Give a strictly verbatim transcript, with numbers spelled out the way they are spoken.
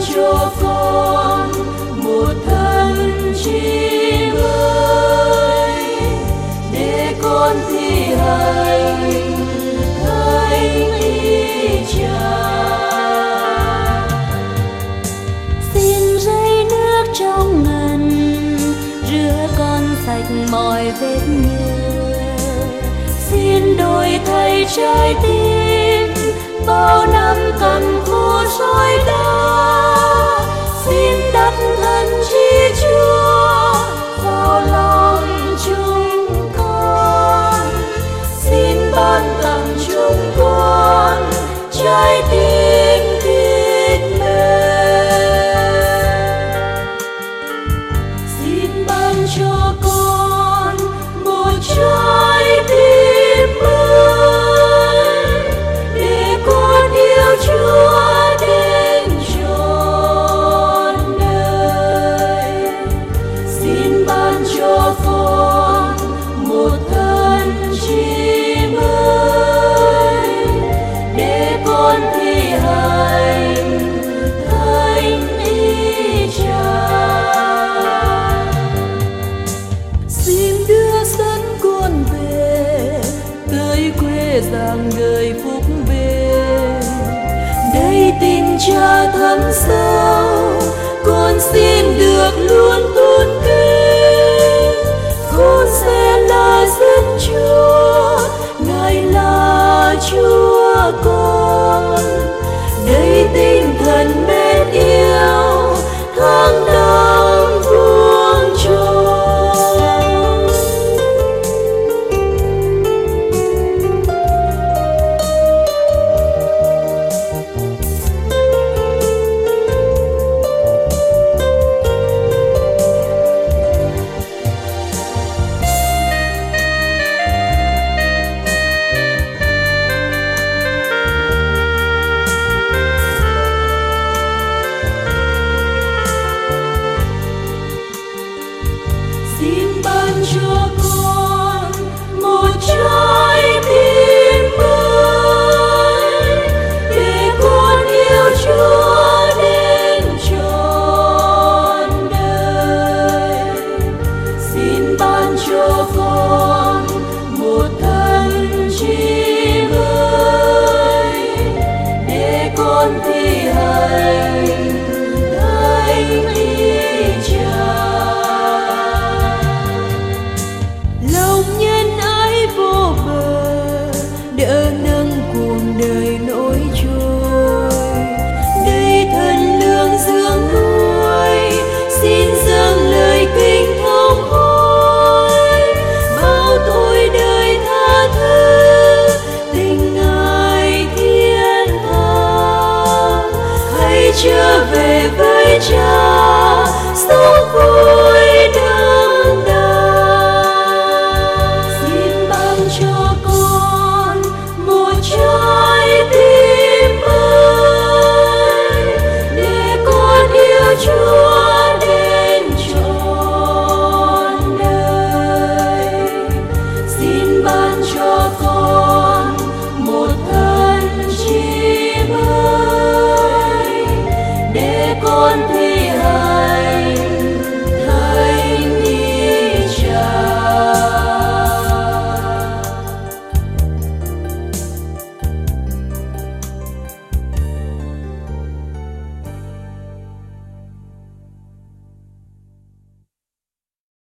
cho con một thân chim ơi, để con thi hành thánh ý Cha. Xin rơi nước trong ngần rửa con sạch mọi vết nhơ, xin đổi thay trái tim bao năm cằn khô sỏi đá. Xin đặt thân chi Chúa vào lòng chúng con, xin ban tặng chúng con trái tim thịt mềm. Xin ban cho con một trái tim mới, để con yêu Chúa đến trọn đời. Xin ban cho con một thân chim ơi, để con thi hành thánh ý Cha. Xin đưa dẫn con về tới quê giang đời phúc bền, đây tình Cha thấm sâu, con xin được luôn tôn kính. Con sẽ là dân Chúa, Ngài là Chúa con, đây tinh thần mến yêu tháng năm vuông tròn. Xin ban cho con một trái tim mới, để con yêu Chúa đến trọn đời. Xin ban cho con một thân chim ơi, để con thi hành thánh ý Cha. Lòng nhân ái vô bờ đỡ nâng cuộc đời nổi trôi, đây thần lương dưỡng nuôi, xin dâng lời kinh thống hối. Bao tôi đời tha thứ tình Ngài thiên tha, hãy trở về với Cha sống vui đương đời. Xin ban cho con một trái tim mới, để con yêu Chúa đến trọn đời. Xin ban cho con một thân chim ơi, để con thi hành